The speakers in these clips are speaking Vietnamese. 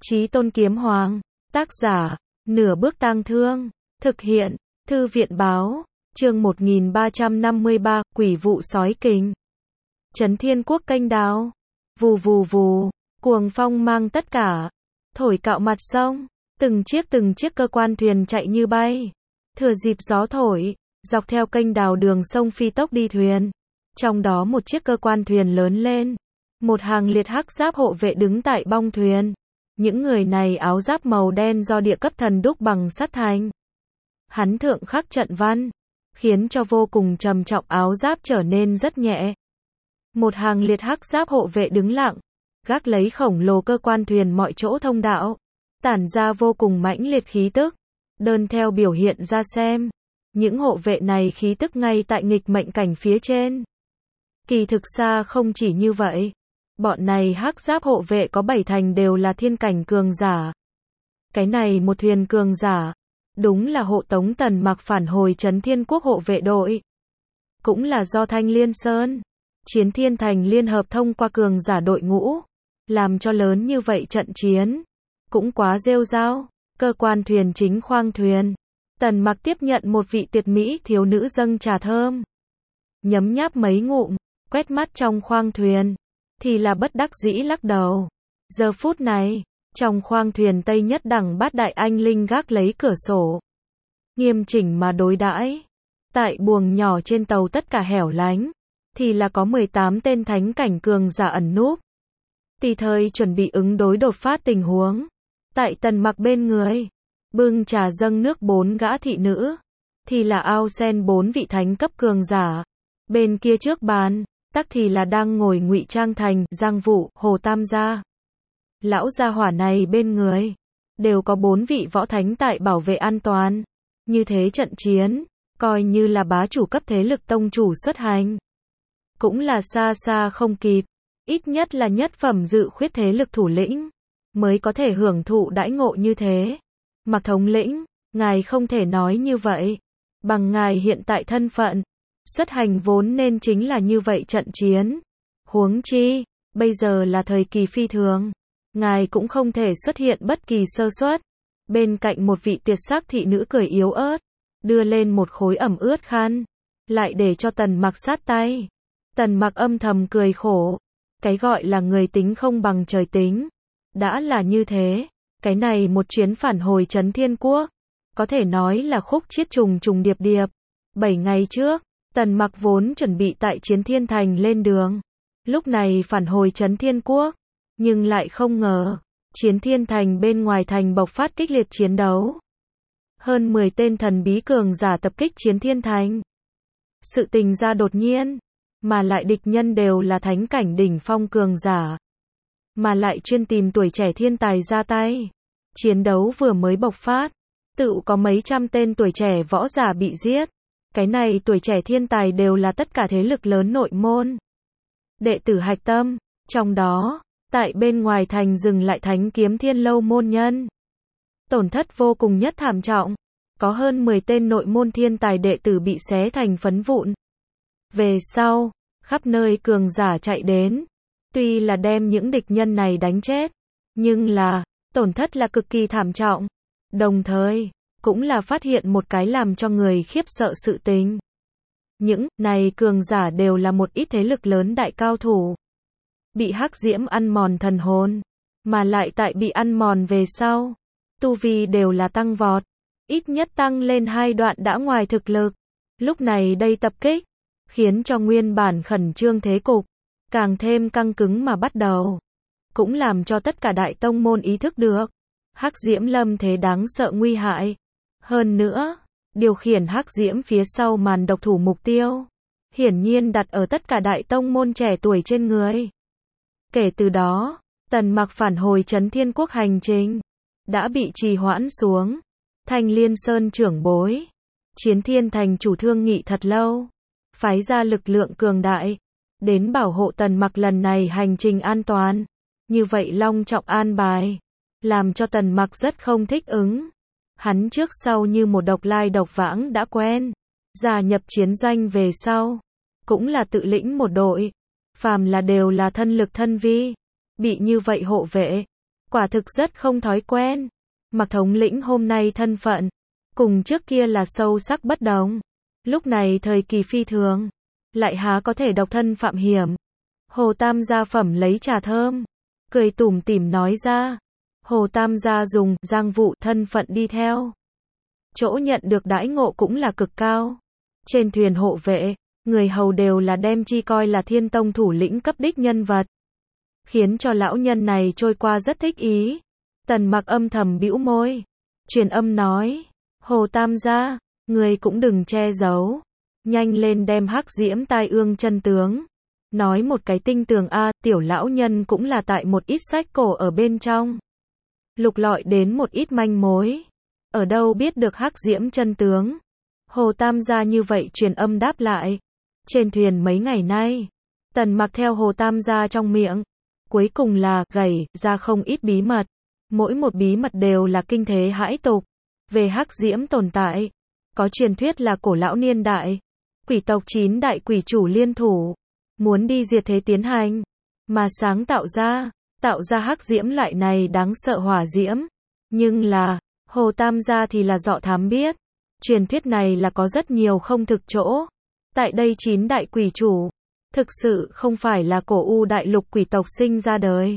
Chí Tôn Kiếm Hoàng, tác giả, Nửa Bước Tang Thương, thực hiện, Thư viện Báo, chương 1353, Quỷ vụ sói kình. Trấn Thiên Quốc kênh đào, vù vù vù, cuồng phong mang tất cả, thổi cạo mặt sông, từng chiếc cơ quan thuyền chạy như bay. Thừa dịp gió thổi, dọc theo kênh đào đường sông phi tốc đi thuyền. Trong đó một chiếc cơ quan thuyền lớn lên, một hàng liệt hắc giáp hộ vệ đứng tại bong thuyền. Những người này áo giáp màu đen do địa cấp thần đúc bằng sắt thành. Hắn thượng khắc trận văn, khiến cho vô cùng trầm trọng áo giáp trở nên rất nhẹ. Một hàng liệt hắc giáp hộ vệ đứng lặng, gác lấy khổng lồ cơ quan thuyền mọi chỗ thông đạo, tản ra vô cùng mãnh liệt khí tức. Đơn theo biểu hiện ra xem, những hộ vệ này khí tức ngay tại nghịch mệnh cảnh phía trên. Kỳ thực xa không chỉ như vậy. Bọn này hắc giáp hộ vệ có 7 thành đều là thiên cảnh cường giả. Cái này một thuyền cường giả, đúng là hộ tống Tần Mặc phản hồi Trấn Thiên Quốc hộ vệ đội. Cũng là do Thanh Liên Sơn, Chiến Thiên Thành liên hợp thông qua cường giả đội ngũ, làm cho lớn như vậy trận chiến. Cũng quá rêu rao, cơ quan thuyền chính khoang thuyền. Tần Mặc tiếp nhận một vị tuyệt mỹ thiếu nữ dâng trà thơm. Nhấm nháp mấy ngụm, quét mắt trong khoang thuyền. Thì là bất đắc dĩ lắc đầu. Giờ phút này, trong khoang thuyền Tây Nhất Đẳng Bát Đại Anh Linh gác lấy cửa sổ, nghiêm chỉnh mà đối đãi. Tại buồng nhỏ trên tàu tất cả hẻo lánh, thì là có 18 tên thánh cảnh cường giả ẩn núp. Tùy thời chuẩn bị ứng đối đột phát tình huống. Tại Tần Mặc bên người, bưng trà dâng nước 4 gã thị nữ, thì là ao sen 4 vị thánh cấp cường giả. Bên kia trước bàn, tắc thì là đang ngồi ngụy trang thành Giang Vũ, Hồ Tam gia. Lão gia hỏa này bên người đều có 4 vị võ thánh tại bảo vệ an toàn. Như thế trận chiến, coi như là bá chủ cấp thế lực tông chủ xuất hành, cũng là xa xa không kịp. Ít nhất là nhất phẩm dự khuyết thế lực thủ lĩnh mới có thể hưởng thụ đãi ngộ như thế. Mặc thống lĩnh, ngài không thể nói như vậy. Bằng ngài hiện tại thân phận, xuất hành vốn nên chính là như vậy trận chiến. Huống chi, bây giờ là thời kỳ phi thường. Ngài cũng không thể xuất hiện bất kỳ sơ suất. Bên cạnh một vị tuyệt sắc thị nữ cười yếu ớt, đưa lên một khối ẩm ướt khăn, lại để cho Tần Mặc sát tay. Tần Mặc âm thầm cười khổ. Cái gọi là người tính không bằng trời tính. Đã là như thế, cái này một chuyến phản hồi Trấn Thiên Quốc, có thể nói là khúc chiết trùng trùng điệp điệp. 7 ngày trước, Tần Mặc vốn chuẩn bị tại Chiến Thiên Thành lên đường. Lúc này phản hồi Trấn Thiên Quốc, nhưng lại không ngờ, Chiến Thiên Thành bên ngoài thành bộc phát kịch liệt chiến đấu. Hơn 10 tên thần bí cường giả tập kích Chiến Thiên Thành. Sự tình ra đột nhiên, mà lại địch nhân đều là thánh cảnh đỉnh phong cường giả. Mà lại chuyên tìm tuổi trẻ thiên tài ra tay. Chiến đấu vừa mới bộc phát, tự có mấy trăm tên tuổi trẻ võ giả bị giết. Cái này tuổi trẻ thiên tài đều là tất cả thế lực lớn nội môn. Đệ tử hạch tâm, trong đó, tại bên ngoài thành dừng lại Thánh Kiếm Thiên Lâu môn nhân. Tổn thất vô cùng nhất thảm trọng, có hơn 10 tên nội môn thiên tài đệ tử bị xé thành phấn vụn. Về sau, khắp nơi cường giả chạy đến, tuy là đem những địch nhân này đánh chết, nhưng là, tổn thất là cực kỳ thảm trọng. Đồng thời, cũng là phát hiện một cái làm cho người khiếp sợ sự tình. Những này cường giả đều là một ít thế lực lớn đại cao thủ. Bị hắc diễm ăn mòn thần hồn, mà lại tại bị ăn mòn về sau, tu vi đều là tăng vọt, ít nhất tăng lên 2 đoạn đã ngoài thực lực. Lúc này đây tập kích, khiến cho nguyên bản khẩn trương thế cục càng thêm căng cứng mà bắt đầu. Cũng làm cho tất cả đại tông môn ý thức được hắc diễm lâm thế đáng sợ nguy hại. Hơn nữa, điều khiển hắc diễm phía sau màn độc thủ mục tiêu, hiển nhiên đặt ở tất cả đại tông môn trẻ tuổi trên người. Kể từ đó, Tần Mặc phản hồi Trấn Thiên Quốc hành trình đã bị trì hoãn xuống. Thanh Liên Sơn trưởng bối, Chiến Thiên Thành chủ thương nghị thật lâu, phái ra lực lượng cường đại đến bảo hộ Tần Mặc lần này hành trình an toàn. Như vậy long trọng an bài, làm cho Tần Mặc rất không thích ứng. Hắn trước sau như một độc lai độc vãng đã quen, gia nhập chiến doanh về sau, cũng là tự lĩnh một đội, phàm là đều là thân lực thân vi, bị như vậy hộ vệ, Quả thực rất không thói quen. Mạc thống lĩnh hôm nay thân phận, cùng trước kia là sâu sắc bất đồng. Lúc này thời kỳ phi thường, lại há có thể độc thân phạm hiểm. Hồ Tam gia phẩm lấy trà thơm, cười tủm tỉm nói ra. Hồ Tam gia dùng Giang Vụ thân phận đi theo. Chỗ nhận được đãi ngộ cũng là cực cao. Trên thuyền hộ vệ, người hầu đều là đem chi coi là Thiên Tông thủ lĩnh cấp đích nhân vật. Khiến cho lão nhân này trôi qua rất thích ý. Tần Mặc âm thầm bĩu môi. Truyền âm nói. Hồ Tam gia, người cũng đừng che giấu. Nhanh lên đem Hắc Diễm tai ương chân tướng. Nói một cái tinh tường a. Tiểu lão nhân cũng là tại một ít sách cổ ở bên trong. Lục lọi đến một ít manh mối. Ở đâu biết được Hắc Diễm chân tướng. Hồ Tam gia như vậy truyền âm đáp lại. Trên thuyền mấy ngày nay, Tần Mặc theo Hồ Tam gia trong miệng, cuối cùng là gảy ra không ít bí mật. Mỗi một bí mật đều là kinh thế hãi tục. Về Hắc Diễm tồn tại, có truyền thuyết là cổ lão niên đại, quỷ tộc 9 đại quỷ chủ liên thủ, muốn đi diệt thế tiến hành, mà sáng tạo ra Hắc Diễm loại này đáng sợ hỏa diễm. Nhưng là, Hồ Tam gia thì là dọ thám biết, truyền thuyết này là có rất nhiều không thực chỗ. Tại đây 9 đại quỷ chủ, thực sự không phải là cổ u đại lục quỷ tộc sinh ra đời,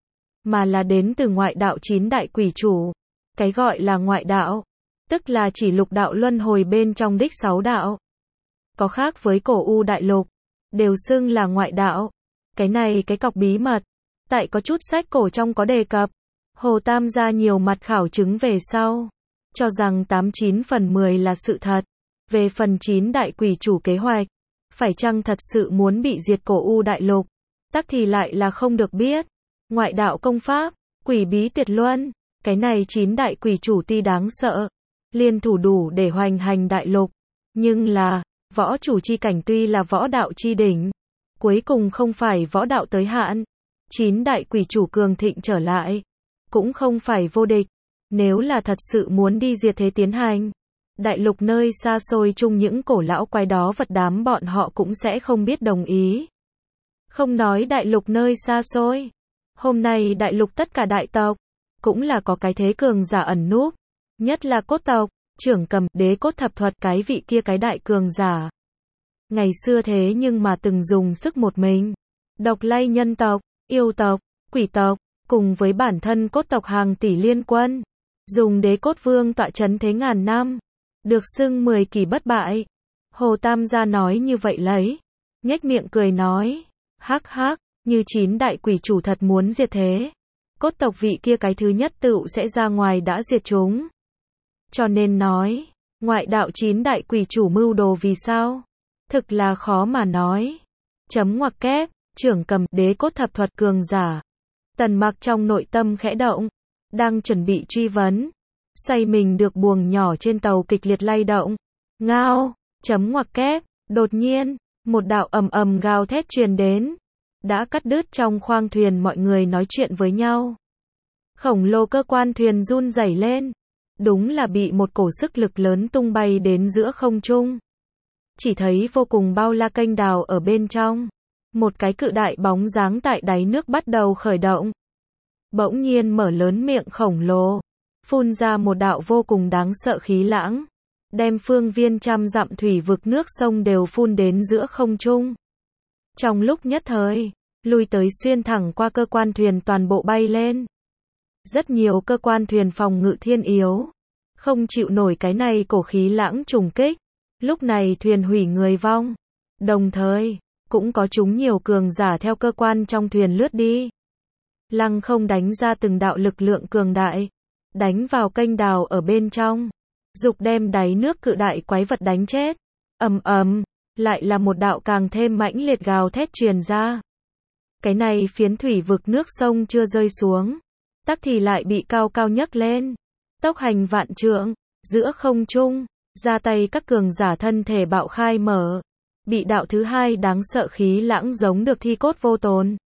mà là đến từ ngoại đạo 9 đại quỷ chủ. Cái gọi là ngoại đạo, tức là chỉ lục đạo luân hồi bên trong đích 6 đạo. Có khác với cổ u đại lục, đều xưng là ngoại đạo. Cái này cái cọc bí mật, tại có chút sách cổ trong có đề cập. Hồ Tam gia nhiều mặt khảo chứng về sau, cho rằng 89 phần 10 là sự thật. Về phần 9 đại quỷ chủ kế hoạch, phải chăng thật sự muốn bị diệt cổ u đại lục, tắc thì lại là không được biết. Ngoại đạo công pháp, quỷ bí tuyệt luân, cái này 9 đại quỷ chủ tuy đáng sợ, liên thủ đủ để hoành hành đại lục, nhưng là, võ chủ chi cảnh tuy là võ đạo chi đỉnh, cuối cùng không phải võ đạo tới hạn. 9 đại quỷ chủ cường thịnh trở lại, cũng không phải vô địch. Nếu là thật sự muốn đi diệt thế tiến hành, đại lục nơi xa xôi chung những cổ lão quái đó vật đám bọn họ cũng sẽ không biết đồng ý. Không nói đại lục nơi xa xôi, hôm nay đại lục tất cả đại tộc, cũng là có cái thế cường giả ẩn núp, nhất là cốt tộc, trưởng cầm, đế cốt thập thuật cái vị kia cái đại cường giả. Ngày xưa thế nhưng mà từng dùng sức một mình, độc lay nhân tộc, yêu tộc, quỷ tộc, cùng với bản thân cốt tộc hàng tỷ liên quân, dùng đế cốt vương tọa trấn thế ngàn năm, được xưng 10 kỳ bất bại. Hồ Tam gia nói như vậy lấy, nhếch miệng cười nói, hắc hắc, như 9 đại quỷ chủ thật muốn diệt thế, cốt tộc vị kia cái thứ nhất tựu sẽ ra ngoài đã diệt chúng. Cho nên nói, ngoại đạo 9 đại quỷ chủ mưu đồ vì sao? Thực là khó mà nói. Chấm ngoặc kép, trưởng cầm, đế cốt thập thuật cường giả. Tần Mặc trong nội tâm khẽ động, đang chuẩn bị truy vấn. Xoay mình được buồng nhỏ trên tàu kịch liệt lay động. Ngao, chấm ngoặc kép, đột nhiên, một đạo ầm ầm gào thét truyền đến. Đã cắt đứt trong khoang thuyền mọi người nói chuyện với nhau. Khổng lồ cơ quan thuyền run rẩy lên. Đúng là bị một cổ sức lực lớn tung bay đến giữa không trung. Chỉ thấy vô cùng bao la kênh đào ở bên trong. Một cái cự đại bóng dáng tại đáy nước bắt đầu khởi động. Bỗng nhiên mở lớn miệng khổng lồ, phun ra một đạo vô cùng đáng sợ khí lãng, đem phương viên trăm dặm thủy vực nước sông đều phun đến giữa không trung. Trong lúc nhất thời, lui tới xuyên thẳng qua cơ quan thuyền toàn bộ bay lên. Rất nhiều cơ quan thuyền phòng ngự thiên yếu, không chịu nổi cái này cổ khí lãng trùng kích. Lúc này thuyền hủy người vong. Đồng thời, cũng có chúng nhiều cường giả theo cơ quan trong thuyền lướt đi. Lăng không đánh ra từng đạo lực lượng cường đại, đánh vào kênh đào ở bên trong, dục đem đáy nước cự đại quái vật đánh chết. Ầm ầm, lại là một đạo càng thêm mãnh liệt gào thét truyền ra. Cái này phiến thủy vực nước sông chưa rơi xuống, tắc thì lại bị cao cao nhấc lên, tốc hành vạn trượng, giữa không trung, ra tay các cường giả thân thể bạo khai mở, bị đạo thứ hai đáng sợ khí lãng giống được thi cốt vô tồn.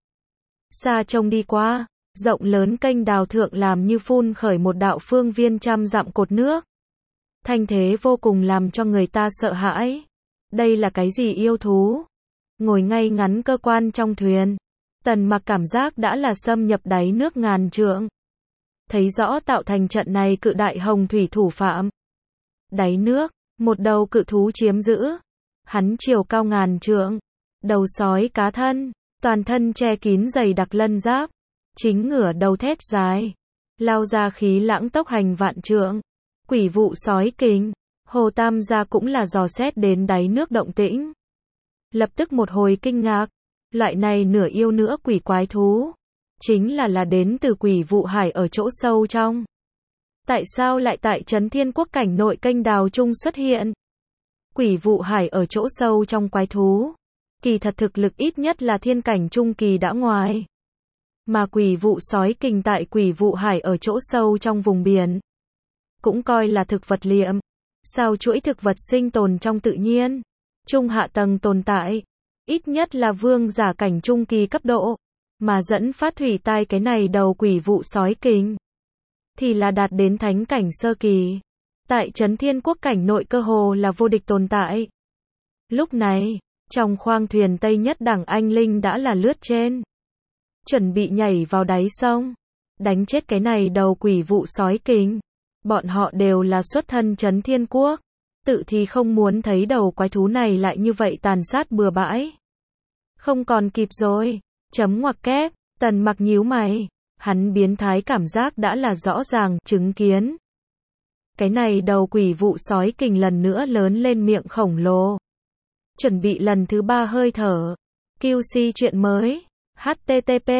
Xa trông đi qua, rộng lớn kênh đào thượng làm như phun khởi một đạo phương viên trăm dặm cột nước. Thanh thế vô cùng làm cho người ta sợ hãi. Đây là cái gì yêu thú? Ngồi ngay ngắn cơ quan trong thuyền, Tần Mặc cảm giác đã là xâm nhập đáy nước ngàn trượng. thấy rõ tạo thành trận này cự đại hồng thủy thủ phạm. Đáy nước, một đầu cự thú chiếm giữ. Hắn chiều cao ngàn trượng, đầu sói cá thân, toàn thân che kín dày đặc lân giáp, chính ngửa đầu thét dài, lao ra khí lãng tốc hành vạn trượng. Quỷ vụ sói kình, Hồ Tam gia cũng là dò xét đến đáy nước động tĩnh. Lập tức một hồi kinh ngạc, loại này nửa yêu nửa quỷ quái thú, chính là đến từ quỷ vụ hải ở chỗ sâu trong. Tại sao lại tại Trấn Thiên Quốc cảnh nội kênh đào trung xuất hiện? Quỷ vụ hải ở chỗ sâu trong quái thú, kỳ thật thực lực ít nhất là thiên cảnh trung kỳ đã ngoài. Mà quỷ vụ sói kình tại quỷ vụ hải ở chỗ sâu trong vùng biển, cũng coi là thực vật liệm, sao chuỗi thực vật sinh tồn trong tự nhiên, trung hạ tầng tồn tại, ít nhất là vương giả cảnh trung kỳ cấp độ, mà dẫn phát thủy tai cái này đầu quỷ vụ sói kình, thì là đạt đến thánh cảnh sơ kỳ. Tại Trấn Thiên Quốc cảnh nội cơ hồ là vô địch tồn tại. Lúc này, trong khoang thuyền Tây Nhất đẳng anh linh đã là lướt trên, chuẩn bị nhảy vào đáy sông, đánh chết cái này đầu quỷ vụ sói kình. Bọn họ đều là xuất thân Trấn Thiên Quốc, tự thì không muốn thấy đầu quái thú này lại như vậy tàn sát bừa bãi. Không còn kịp rồi, chấm ngoặc kép, Tần Mặc nhíu mày, hắn biến thái cảm giác đã là rõ ràng, chứng kiến. Cái này đầu quỷ vụ sói kình lần nữa lớn lên miệng khổng lồ. Chuẩn bị lần thứ 3 hơi thở. QC chuyện mới. http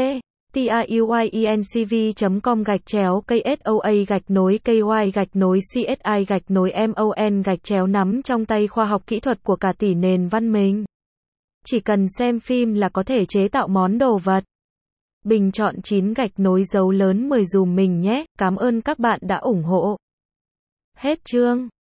tiuyencv.com/KSOA-KY-CSI-MON nắm trong tay khoa học kỹ thuật của cả tỷ nền văn minh. Chỉ cần xem phim là có thể chế tạo món đồ vật. Bình chọn 9 dấu lớn 10 dùm mình nhé. Cảm ơn các bạn đã ủng hộ. Hết chương.